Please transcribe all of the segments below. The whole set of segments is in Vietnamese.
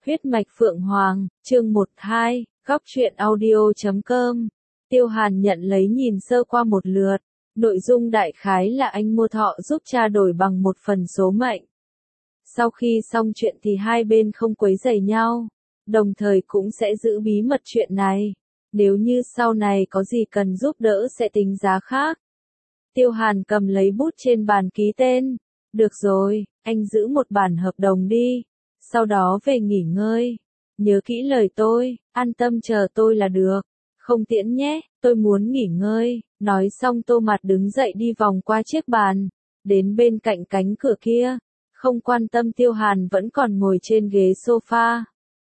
Huyết mạch Phượng Hoàng, chương 12, góc truyện audio.com. Tiêu Hàn nhận lấy nhìn sơ qua một lượt, nội dung đại khái là anh mua thọ giúp cha đổi bằng một phần số mệnh. Sau khi xong chuyện thì hai bên không quấy rầy nhau, đồng thời cũng sẽ giữ bí mật chuyện này. Nếu như sau này có gì cần giúp đỡ sẽ tính giá khác. Tiêu Hàn cầm lấy bút trên bàn ký tên. Được rồi, anh giữ một bản hợp đồng đi. Sau đó về nghỉ ngơi. Nhớ kỹ lời tôi, an tâm chờ tôi là được. Không tiễn nhé, tôi muốn nghỉ ngơi. Nói xong Tô Mạt đứng dậy đi vòng qua chiếc bàn. Đến bên cạnh cánh cửa kia. Không quan tâm Tiêu Hàn vẫn còn ngồi trên ghế sofa.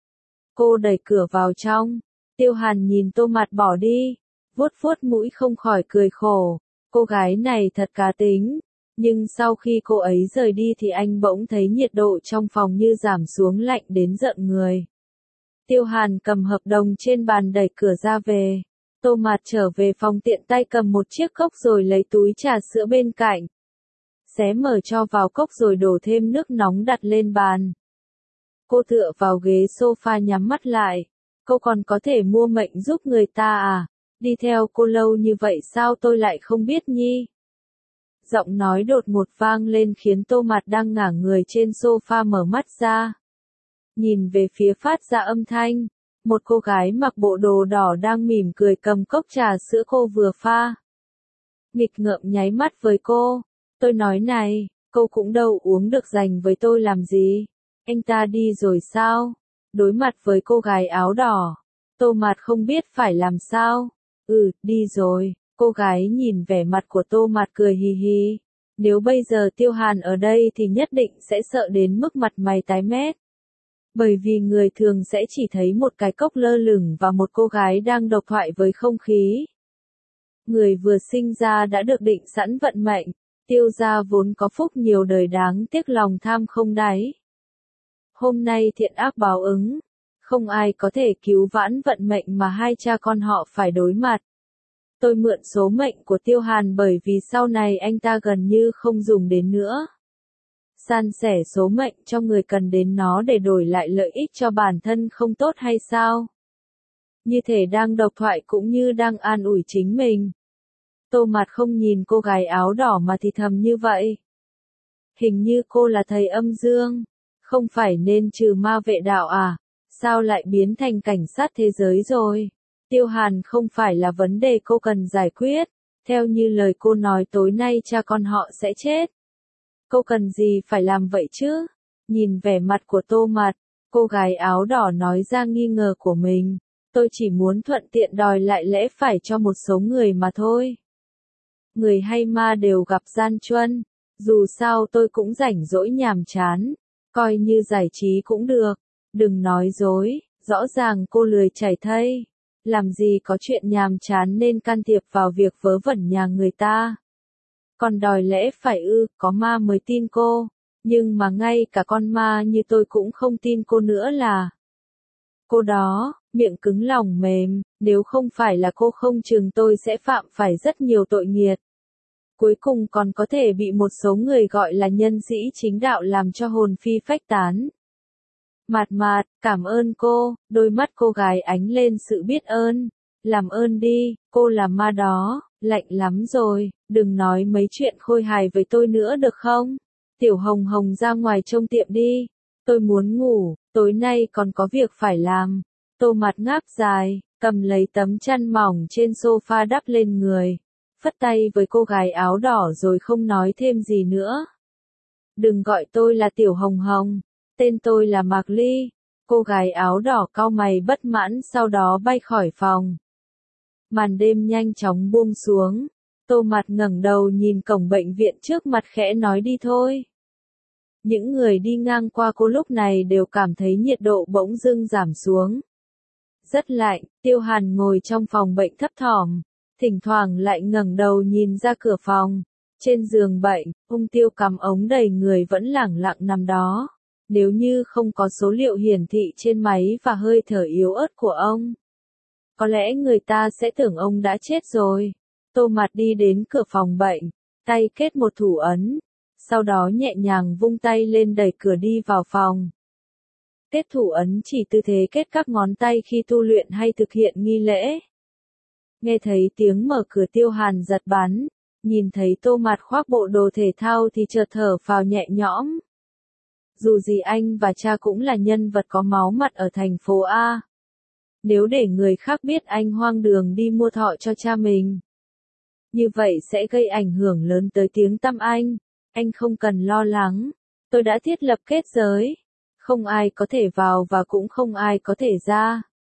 Cô đẩy cửa vào trong. Tiêu Hàn nhìn Tô Mạt bỏ đi. Vuốt vuốt mũi không khỏi cười khổ. Cô gái này thật cá tính. Nhưng sau khi cô ấy rời đi thì anh bỗng thấy nhiệt độ trong phòng như giảm xuống lạnh đến rợn người. Tiêu Hàn cầm hợp đồng trên bàn đẩy cửa ra về. Tô Mạt trở về phòng tiện tay cầm một chiếc cốc rồi lấy túi trà sữa bên cạnh. Xé mở cho vào cốc rồi đổ thêm nước nóng đặt lên bàn. Cô tựa vào ghế sofa nhắm mắt lại. Cô còn có thể mua mệnh giúp người ta à? Đi theo cô lâu như vậy sao tôi lại không biết nhi? Giọng nói đột ngột vang lên khiến Tô Mạt đang ngả người trên sofa mở mắt ra. Nhìn về phía phát ra âm thanh, một cô gái mặc bộ đồ đỏ đang mỉm cười cầm cốc trà sữa cô vừa pha. Nghịch ngợm nháy mắt với cô. Tôi nói này, cô cũng đâu uống được dành với tôi làm gì? Anh ta đi rồi sao? Đối mặt với cô gái áo đỏ, Tô Mạt không biết phải làm sao. Đi rồi. Cô gái nhìn vẻ mặt của Tô Mạt cười hì hì. Nếu bây giờ Tiêu Hàn ở đây thì nhất định sẽ sợ đến mức mặt mày tái mét. Bởi vì người thường sẽ chỉ thấy một cái cốc lơ lửng và một cô gái đang độc thoại với không khí. Người vừa sinh ra đã được định sẵn vận mệnh. Tiêu gia vốn có phúc nhiều đời đáng tiếc lòng tham không đáy. Hôm nay thiện ác báo ứng. Không ai có thể cứu vãn vận mệnh mà hai cha con họ phải đối mặt. Tôi mượn số mệnh của Tiêu Hàn bởi vì sau này anh ta gần như không dùng đến nữa. San sẻ số mệnh cho người cần đến nó để đổi lại lợi ích cho bản thân không tốt hay sao? Như thể đang độc thoại cũng như đang an ủi chính mình. Tô Mạt không nhìn cô gái áo đỏ mà thì thầm như vậy. Hình như cô là thầy âm dương. Không phải nên trừ ma vệ đạo à? Sao lại biến thành cảnh sát thế giới rồi? Tiêu Hàn không phải là vấn đề cô cần giải quyết. Theo như lời cô nói tối nay cha con họ sẽ chết. Cô cần gì phải làm vậy chứ? Nhìn vẻ mặt của Tô Mạt, cô gái áo đỏ nói ra nghi ngờ của mình. Tôi chỉ muốn thuận tiện đòi lại lẽ phải cho một số người mà thôi. Người hay ma đều gặp gian truân. Dù sao tôi cũng rảnh rỗi nhàm chán. Coi như giải trí cũng được. Đừng nói dối, rõ ràng cô lười chảy thây. Làm gì có chuyện nhàm chán nên can thiệp vào việc vớ vẩn nhà người ta. Còn đòi lẽ phải có ma mới tin cô. Nhưng mà ngay cả con ma như tôi cũng không tin cô nữa là. Cô đó, miệng cứng lòng mềm, nếu không phải là cô không chừng tôi sẽ phạm phải rất nhiều tội nghiệt. Cuối cùng còn có thể bị một số người gọi là nhân sĩ chính đạo làm cho hồn phi phách tán. Mạt, cảm ơn cô, đôi mắt cô gái ánh lên sự biết ơn. Làm ơn đi, cô là ma đó, lạnh lắm rồi, đừng nói mấy chuyện khôi hài với tôi nữa được không? Tiểu Hồng Hồng ra ngoài trông tiệm đi, tôi muốn ngủ, tối nay còn có việc phải làm. Tô Mạt ngáp dài, cầm lấy tấm chăn mỏng trên sofa đắp lên người, phất tay với cô gái áo đỏ rồi không nói thêm gì nữa. Đừng gọi tôi là Tiểu Hồng Hồng. Tên tôi là Mạc Ly. Cô gái áo đỏ cau mày bất mãn sau đó bay khỏi phòng. Màn đêm nhanh chóng buông xuống. Tô Mạt ngẩng đầu nhìn cổng bệnh viện trước mặt khẽ nói đi thôi. Những người đi ngang qua cô lúc này đều cảm thấy nhiệt độ bỗng dưng giảm xuống. Rất lạnh, Tiêu Hàn ngồi trong phòng bệnh thấp thỏm. Thỉnh thoảng lại ngẩng đầu nhìn ra cửa phòng. Trên giường bệnh, ông Tiêu cắm ống đầy người vẫn lẳng lặng nằm đó. Nếu như không có số liệu hiển thị trên máy và hơi thở yếu ớt của ông, có lẽ người ta sẽ tưởng ông đã chết rồi. Tô Mạt đi đến cửa phòng bệnh, tay kết một thủ ấn, sau đó nhẹ nhàng vung tay lên đẩy cửa đi vào phòng. Kết thủ ấn chỉ tư thế kết các ngón tay khi tu luyện hay thực hiện nghi lễ. Nghe thấy tiếng mở cửa Tiêu Hàn giật bắn, nhìn thấy Tô Mạt khoác bộ đồ thể thao thì chợt thở phào nhẹ nhõm. Dù gì anh và cha cũng là nhân vật có máu mặt ở thành phố A. Nếu để người khác biết anh hoang đường đi mua thọ cho cha mình, như vậy sẽ gây ảnh hưởng lớn tới tiếng tăm anh không cần lo lắng, tôi đã thiết lập kết giới, không ai có thể vào và cũng không ai có thể ra.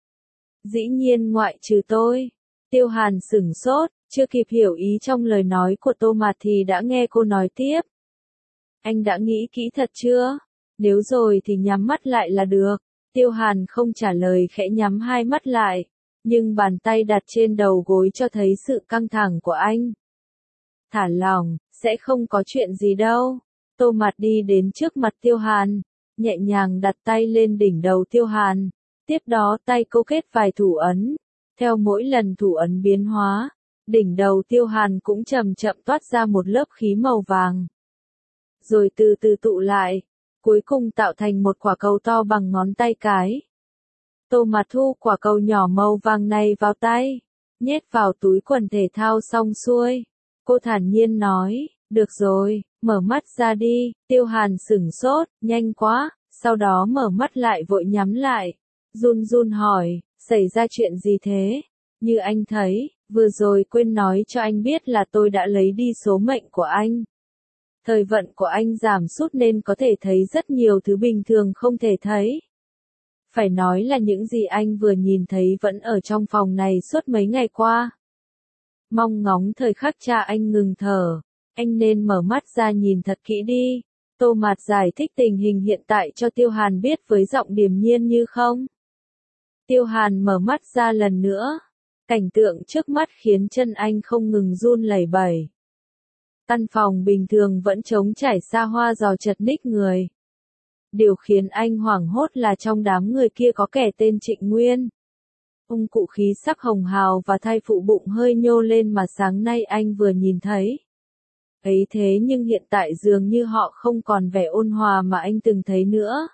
Dĩ nhiên ngoại trừ tôi. Tiêu Hàn sửng sốt, chưa kịp hiểu ý trong lời nói của Tô Mạt thì đã nghe cô nói tiếp. Anh đã nghĩ kỹ thật chưa? Nếu rồi thì nhắm mắt lại là được. Tiêu Hàn không trả lời, khẽ nhắm hai mắt lại, nhưng bàn tay đặt trên đầu gối cho thấy sự căng thẳng của anh. Thả lỏng, sẽ không có chuyện gì đâu. Tô Mạt đi đến trước mặt Tiêu Hàn, nhẹ nhàng đặt tay lên đỉnh đầu Tiêu Hàn, tiếp đó tay cô kết vài thủ ấn. Theo mỗi lần thủ ấn biến hóa, đỉnh đầu Tiêu Hàn cũng chậm chậm toát ra một lớp khí màu vàng. Rồi từ từ tụ lại, cuối cùng tạo thành một quả cầu to bằng ngón tay cái. Tô Mạt thu quả cầu nhỏ màu vàng này vào tay, nhét vào túi quần thể thao xong xuôi. Cô thản nhiên nói, được rồi, mở mắt ra đi. Tiêu Hàn sửng sốt, nhanh quá, sau đó mở mắt lại vội nhắm lại. Run run hỏi, xảy ra chuyện gì thế? Như anh thấy, vừa rồi quên nói cho anh biết là tôi đã lấy đi số mệnh của anh. Thời vận của anh giảm sút nên có thể thấy rất nhiều thứ bình thường không thể thấy. Phải nói là những gì anh vừa nhìn thấy vẫn ở trong phòng này suốt mấy ngày qua. Mong ngóng thời khắc cha anh ngừng thở, anh nên mở mắt ra nhìn thật kỹ đi. Tô Mạt giải thích tình hình hiện tại cho Tiêu Hàn biết với giọng điềm nhiên như không. Tiêu Hàn mở mắt ra lần nữa, cảnh tượng trước mắt khiến chân anh không ngừng run lẩy bẩy. Căn phòng bình thường vẫn trống trải xa hoa giò chật ních người. Điều khiến anh hoảng hốt là trong đám người kia có kẻ tên Trịnh Nguyên. Ông cụ khí sắc hồng hào và thai phụ bụng hơi nhô lên mà sáng nay anh vừa nhìn thấy. Ấy thế nhưng hiện tại dường như họ không còn vẻ ôn hòa mà anh từng thấy nữa.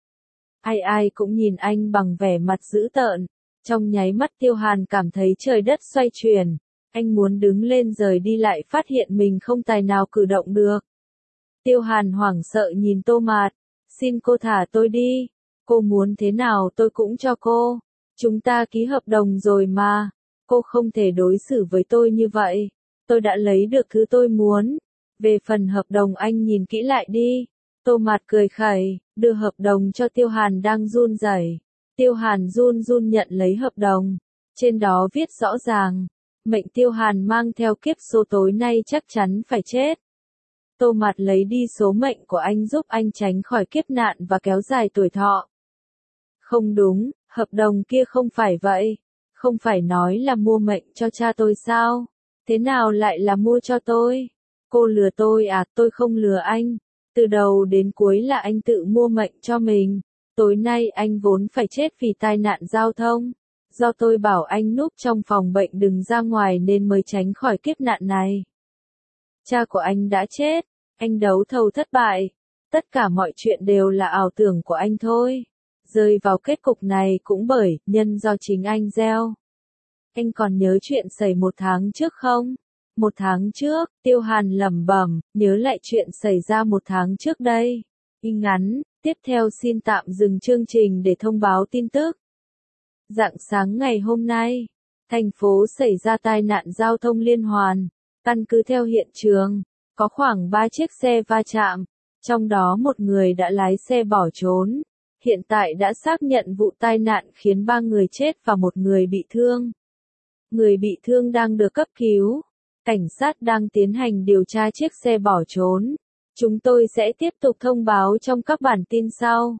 Ai ai cũng nhìn anh bằng vẻ mặt dữ tợn. Trong nháy mắt Tiêu Hàn cảm thấy trời đất xoay chuyển. Anh muốn đứng lên rời đi lại phát hiện mình không tài nào cử động được. Tiêu Hàn hoảng sợ nhìn Tô Mạt. Xin cô thả tôi đi. Cô muốn thế nào tôi cũng cho cô. Chúng ta ký hợp đồng rồi mà. Cô không thể đối xử với tôi như vậy. Tôi đã lấy được thứ tôi muốn. Về phần hợp đồng anh nhìn kỹ lại đi. Tô Mạt cười khẩy, đưa hợp đồng cho Tiêu Hàn đang run rẩy. Tiêu Hàn run run nhận lấy hợp đồng. Trên đó viết rõ ràng. Mệnh Tiêu Hàn mang theo kiếp số tối nay chắc chắn phải chết. Tô Mạt lấy đi số mệnh của anh giúp anh tránh khỏi kiếp nạn và kéo dài tuổi thọ. Không đúng, hợp đồng kia không phải vậy. Không phải nói là mua mệnh cho cha tôi sao? Thế nào lại là mua cho tôi? Cô lừa tôi à? Tôi không lừa anh. Từ đầu đến cuối là anh tự mua mệnh cho mình. Tối nay anh vốn phải chết vì tai nạn giao thông. Do tôi bảo anh núp trong phòng bệnh đừng ra ngoài nên mới tránh khỏi kiếp nạn này. Cha của anh đã chết. Anh đấu thầu thất bại. Tất cả mọi chuyện đều là ảo tưởng của anh thôi. Rơi vào kết cục này cũng bởi nhân do chính anh gieo. Anh còn nhớ chuyện xảy 1 tháng trước không? 1 tháng trước, Tiêu Hàn lẩm bẩm, nhớ lại chuyện xảy ra 1 tháng trước đây. Ngắn, tiếp theo xin tạm dừng chương trình để thông báo tin tức. Rạng sáng ngày hôm nay, thành phố xảy ra tai nạn giao thông liên hoàn. Căn cứ theo hiện trường, có khoảng 3 chiếc xe va chạm, trong đó một người đã lái xe bỏ trốn. Hiện tại đã xác nhận vụ tai nạn khiến 3 người chết và 1 người bị thương. Người bị thương đang được cấp cứu. Cảnh sát đang tiến hành điều tra chiếc xe bỏ trốn. Chúng tôi sẽ tiếp tục thông báo trong các bản tin sau.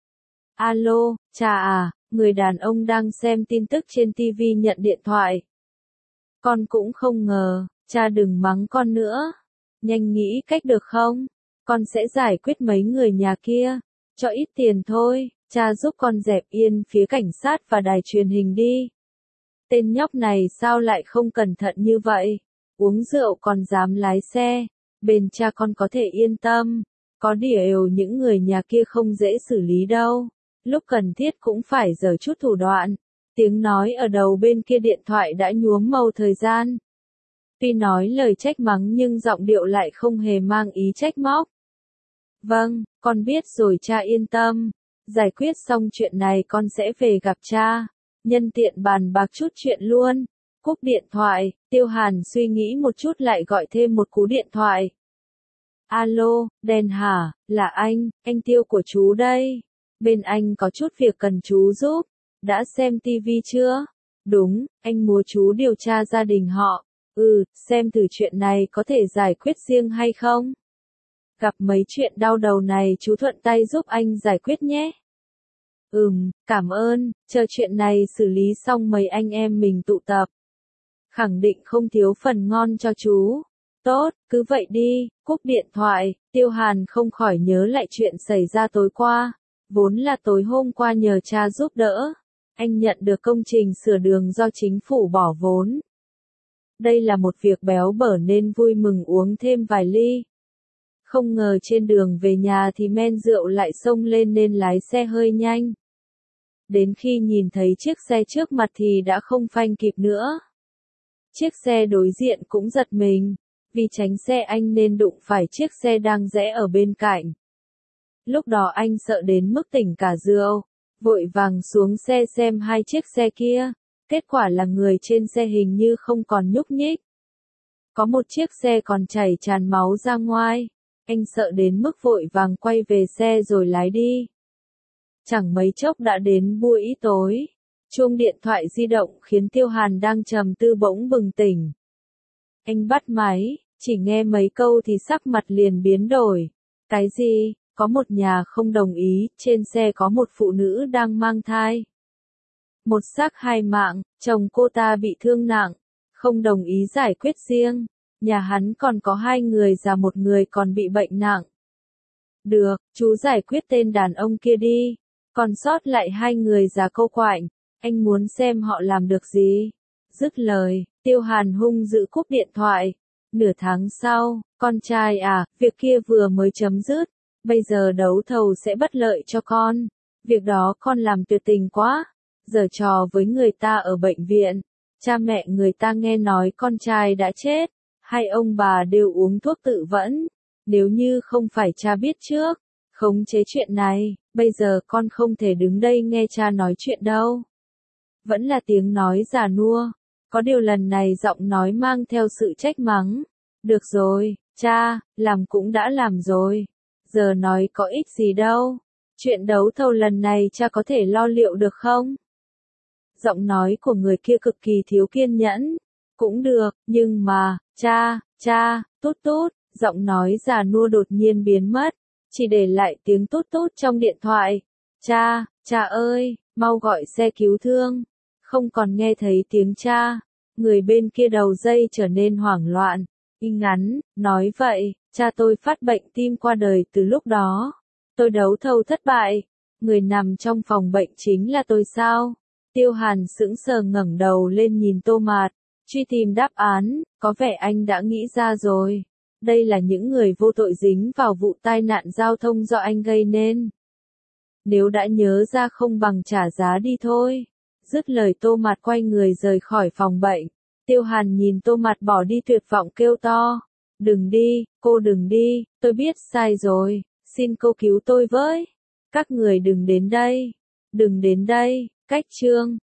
Alo, cha à, người đàn ông đang xem tin tức trên TV nhận điện thoại. Con cũng không ngờ, cha đừng mắng con nữa. Nhanh nghĩ cách được không? Con sẽ giải quyết mấy người nhà kia. Cho ít tiền thôi, cha giúp con dẹp yên phía cảnh sát và đài truyền hình đi. Tên nhóc này sao lại không cẩn thận như vậy? Uống rượu còn dám lái xe. Bên cha con có thể yên tâm. Có điều những người nhà kia không dễ xử lý đâu. lúc cần thiết cũng phải giở chút thủ đoạn. Tiếng nói ở đầu bên kia điện thoại đã nhuốm màu thời gian. Tuy nói lời trách mắng nhưng giọng điệu lại không hề mang ý trách móc. Vâng, con biết rồi cha yên tâm. Giải quyết xong chuyện này con sẽ về gặp cha. Nhân tiện bàn bạc chút chuyện luôn. Cúp điện thoại, Tiêu Hàn suy nghĩ một chút lại gọi thêm một cú điện thoại. Alo, Đen hả, là anh Tiêu của chú đây. Bên anh có chút việc cần chú giúp. Đã xem tivi chưa? Đúng, anh muốn chú điều tra gia đình họ. Xem thử chuyện này có thể giải quyết riêng hay không. Gặp mấy chuyện đau đầu này chú thuận tay giúp anh giải quyết nhé. Cảm ơn, chờ chuyện này xử lý xong mấy anh em mình tụ tập. Khẳng định không thiếu phần ngon cho chú. Tốt, cứ vậy đi. Cúp điện thoại, Tiêu Hàn không khỏi nhớ lại chuyện xảy ra tối qua. Vốn là tối hôm qua nhờ cha giúp đỡ. Anh nhận được công trình sửa đường do chính phủ bỏ vốn. Đây là một việc béo bở nên vui mừng uống thêm vài ly. Không ngờ trên đường về nhà thì men rượu lại xông lên nên lái xe hơi nhanh. Đến khi nhìn thấy chiếc xe trước mặt thì đã không phanh kịp nữa. Chiếc xe đối diện cũng giật mình, vì tránh xe anh nên đụng phải chiếc xe đang rẽ ở bên cạnh. Lúc đó anh sợ đến mức tỉnh cả rượu, vội vàng xuống xe xem hai chiếc xe kia. Kết quả là người trên xe hình như không còn nhúc nhích. Có một chiếc xe còn chảy tràn máu ra ngoài. Anh sợ đến mức vội vàng quay về xe rồi lái đi. Chẳng mấy chốc đã đến buổi tối. Chuông điện thoại di động khiến Tiêu Hàn đang trầm tư bỗng bừng tỉnh. Anh bắt máy, chỉ nghe mấy câu thì sắc mặt liền biến đổi. Cái gì? Có một nhà không đồng ý, trên xe có một phụ nữ đang mang thai. Một xác hai mạng, chồng cô ta bị thương nặng, không đồng ý giải quyết riêng. Nhà hắn còn có hai người già một người còn bị bệnh nặng. Được, chú giải quyết tên đàn ông kia đi. Còn sót lại hai người già câu quạnh, anh muốn xem họ làm được gì. Dứt lời, Tiêu Hàn hung dữ cúp điện thoại. Nửa tháng sau, con trai à, việc kia vừa mới chấm dứt. Bây giờ đấu thầu sẽ bất lợi cho con. Việc đó con làm tuyệt tình quá. Giở trò với người ta ở bệnh viện. Cha mẹ người ta nghe nói con trai đã chết. Hai ông bà đều uống thuốc tự vẫn. Nếu như không phải cha biết trước, khống chế chuyện này, bây giờ con không thể đứng đây nghe cha nói chuyện đâu. Vẫn là tiếng nói già nua. Có điều lần này giọng nói mang theo sự trách mắng. Được rồi, cha, làm cũng đã làm rồi. Giờ nói có ích gì đâu. Chuyện đấu thầu lần này cha có thể lo liệu được không? Giọng nói của người kia cực kỳ thiếu kiên nhẫn. Cũng được, nhưng mà, cha, tút tút, giọng nói già nua đột nhiên biến mất. Chỉ để lại tiếng tút tút trong điện thoại. Cha ơi, mau gọi xe cứu thương. Không còn nghe thấy tiếng cha. Người bên kia đầu dây trở nên hoảng loạn. Ngắn, nói vậy, cha tôi phát bệnh tim qua đời từ lúc đó. Tôi đấu thầu thất bại. Người nằm trong phòng bệnh chính là tôi sao? Tiêu Hàn sững sờ ngẩng đầu lên nhìn Tô Mạt. Truy tìm đáp án, có vẻ anh đã nghĩ ra rồi. Đây là những người vô tội dính vào vụ tai nạn giao thông do anh gây nên. Nếu đã nhớ ra không bằng trả giá đi thôi. Dứt lời Tô Mạt quay người rời khỏi phòng bệnh. Tiêu Hàn nhìn Tô Mạt bỏ đi tuyệt vọng kêu to. Đừng đi, cô đừng đi, tôi biết sai rồi, xin cô cứu tôi với. Các người đừng đến đây. Đừng đến đây, cách chương.